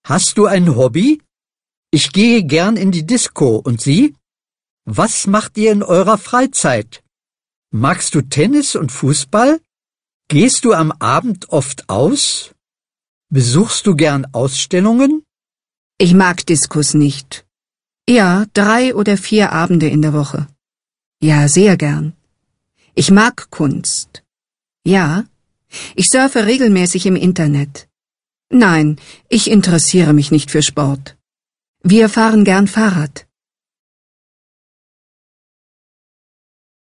Hast du ein Hobby? Ich gehe gern in die Disco. Und Sie? Was macht ihr in eurer Freizeit? Magst du Tennis und Fußball? Gehst du am Abend oft aus? Besuchst du gern Ausstellungen? Ich mag Diskos nicht. Ja, 3 oder 4 Abende in der Woche. Ja, sehr gern. Ich mag Kunst. Ja, ich surfe regelmäßig im Internet. Nein, ich interessiere mich nicht für Sport. Wir fahren gern Fahrrad.